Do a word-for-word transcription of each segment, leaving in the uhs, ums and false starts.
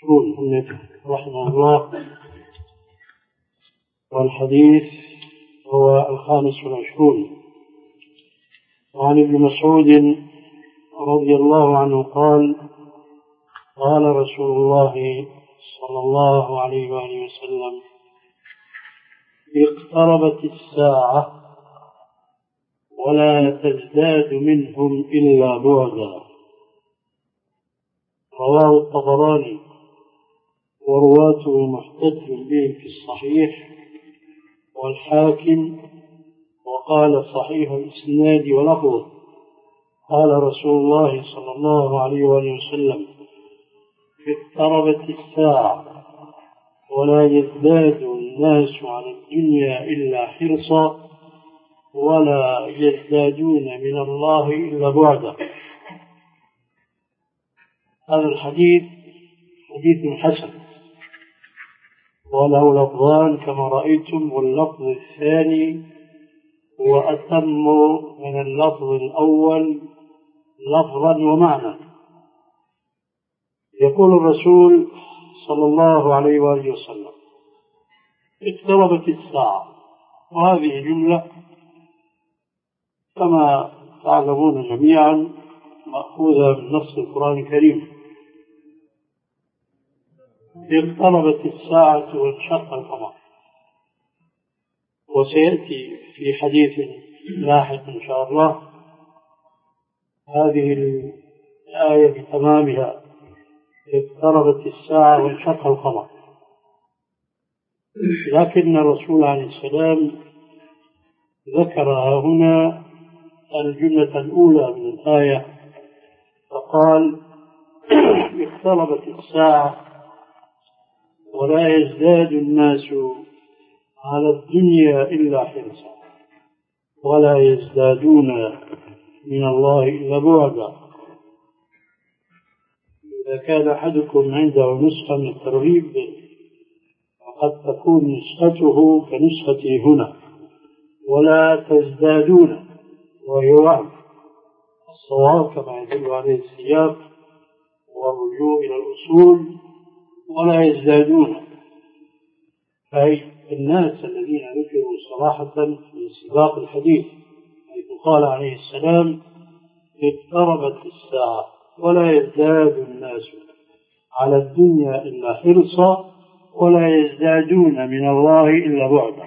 المشهور رحمه الله. والحديث هو الخامس والعشرون. وعن ابن مسعود رضي الله عنه قال: قال رسول الله صلى الله عليه وآله وسلم: اقتربت الساعة ولا تزداد منهم إلا بعدا. رواه الطبراني ورواته محتج به في الصحيح، والحاكم وقال صحيح الإسناد ولفظه. قال رسول الله صلى الله عليه وآله وسلم: اقتربت الساعة ولا يزداد الناس على الدنيا إلا حرصا ولا يزدادون من الله إلا بعدا. هذا الحديث حديث حسن وله لفظان كما رأيتم، واللفظ الثاني هو أتم من اللفظ الأول لفظا ومعنى. يقول الرسول صلى الله عليه وآله وسلم: اقتربت الساعة، وهذه جملة كما تعلمون جميعا مأخوذة من نص القرآن الكريم. اقتربت الساعة وانشق القمر، وسيأتي في حديث لاحق إن شاء الله هذه الآية بتمامها: اقتربت الساعة وانشق القمر. لكن الرسول عليه السلام ذكر هنا الجملة الأولى من الآية فقال: اقتربت الساعة ولا يزداد الناس على الدنيا إلا حرصا ولا يزدادون من الله إلا بعدا. إذا كان أحدكم عنده نسخة من الترغيب فقد تكون نسخته كنسختي هنا: ولا تزدادون، وهو الصواب كما يدل عليه السياق والرجوع إلى الأصول. ولا يزدادون أي الناس الذين ذكروا صراحة في سباق الحديث، حيث قال عليه السلام: اقتربت الساعة ولا يزداد الناس على الدنيا إلا حرصا ولا يزدادون من الله إلا بعدا.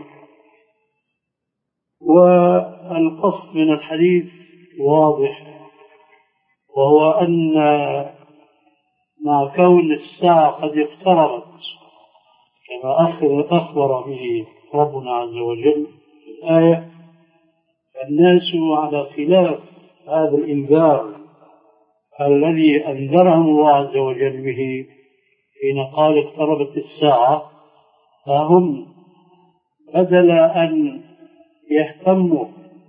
والقصد من الحديث واضح، وهو أن مع كون الساعة قد اقتربت كما أخبر به ربنا عز وجل في الآية، فالناس على خلاف هذا الإنذار الذي أنذرهم الله عز وجل به حين قال اقتربت الساعة، فهم بدل أن يهتموا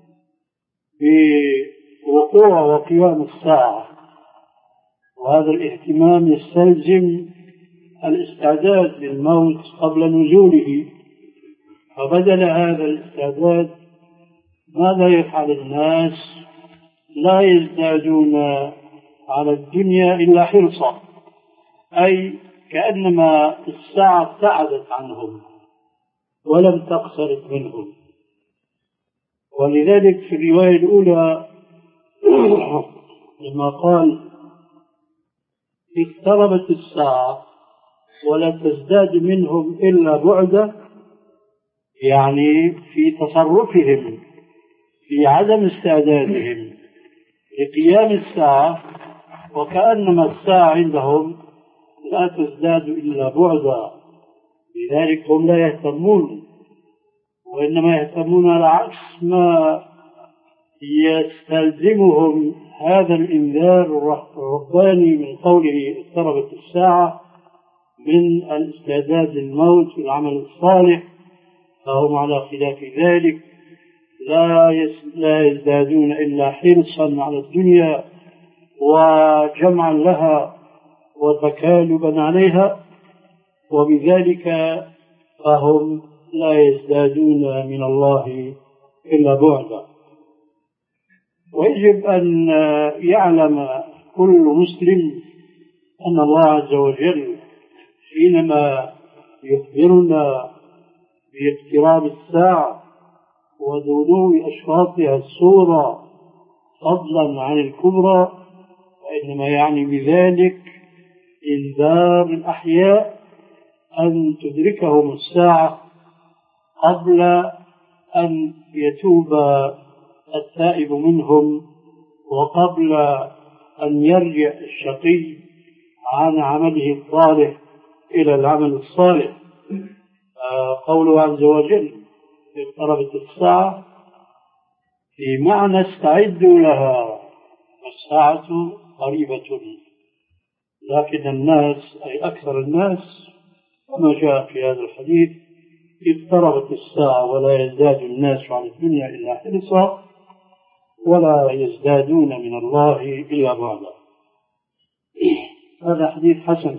بوقوع وقيام الساعة، وهذا الاهتمام يستلزم الاستعداد للموت قبل نزوله، فبدل هذا الاستعداد ماذا يفعل الناس؟ لا يزدادون على الدنيا إلا حرصا، أي كأنما الساعة ابتعدت عنهم ولم تقترب منهم. ولذلك في الرواية الأولى لما قال اقتربت الساعة ولا تزداد منهم إلا بعدا، يعني في تصرفهم في عدم استعدادهم لقيام الساعة، وكأنما الساعة عندهم لا تزداد إلا بعدا. لذلك هم لا يهتمون، وإنما يهتمون على عكس ما يستلزمهم هذا الإنذار الرباني من قوله اقتربت الساعة من الاستعداد للموت والعمل الصالح. فهم على خلاف ذلك لا يزدادون إلا حرصا على الدنيا وجمعا لها وتكالبا عليها، وبذلك فهم لا يزدادون من الله إلا بعدا. ويجب أن يعلم كل مسلم أن الله عز وجل حينما يخبرنا باقتراب الساعة ودنو أشراطها الصغرى فضلا عن الكبرى، فإنما يعني بذلك إنذار الأحياء أن تدركهم الساعة قبل أن يتوب التائب منهم، وقبل أن يرجع الشقي عن عمله الصالح إلى العمل الصالح. قوله عز وجل اقتربت الساعة في معنى استعدوا لها، والساعة قريبة، لكن الناس أي أكثر الناس كما جاء في هذا الحديث اقتربت الساعة ولا يزداد الناس عن الدنيا إلا حرصا ولا يزدادون من الله إلا بعدا. هذا حديث حسن